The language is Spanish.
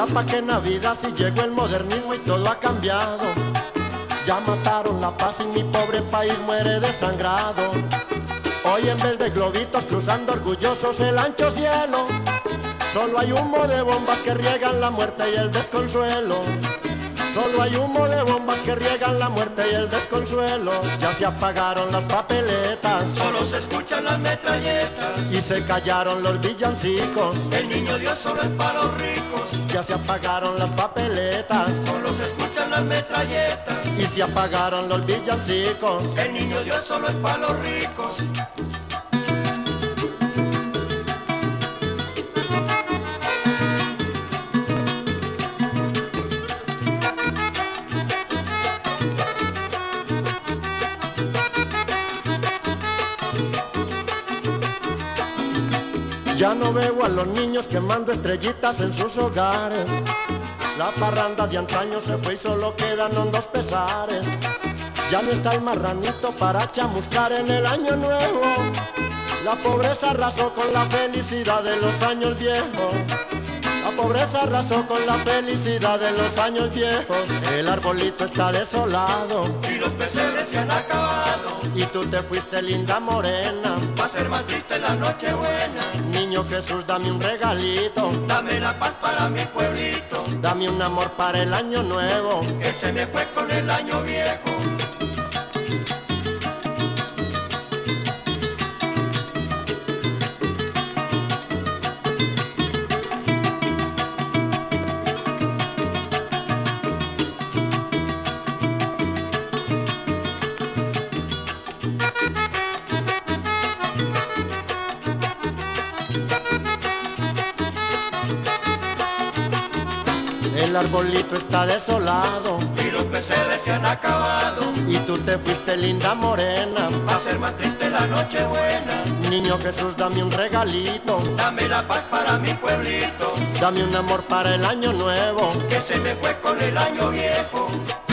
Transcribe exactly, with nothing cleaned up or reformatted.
pa' qué Navidad si llegó el modernismo y todo ha cambiado. Ya mataron la paz y mi pobre país muere desangrado. Hoy en vez de globitos cruzando orgullosos el ancho cielo, solo hay humo de bombas que riegan la muerte y el desconsuelo. Solo hay humo de bombas que riegan la muerte y el desconsuelo. Ya se apagaron las papeletas, solo se escuchan las metralletas, y se callaron los villancicos. el niño Dios solo es para los ricos. Ya se apagaron las papeletas, Solo se escuchan las metralletas, y se apagaron los villancicos. el niño Dios solo es para los ricos. Ya no veo a los niños quemando estrellitas en sus hogares. La parranda de antaño se fue y solo quedan hondos pesares. Ya no está el marranito para chamuscar en el año nuevo. La pobreza arrasó con la felicidad de los años viejos. La pobreza arrasó con la felicidad de los años viejos. El arbolito está desolado Y los pesebres se han acabado, y tú te fuiste, linda morena. va a ser más triste la noche buena. Niño Jesús, dame un regalito, Dame la paz para mi pueblito, dame un amor para el año nuevo. que se me fue con el año viejo. El arbolito está desolado Y los pesebres se han acabado, y tú te fuiste, linda morena. va a ser más triste la noche buena. Niño Jesús, dame un regalito, Dame la paz para mi pueblito, dame un amor para el año nuevo. que se me fue con el año viejo.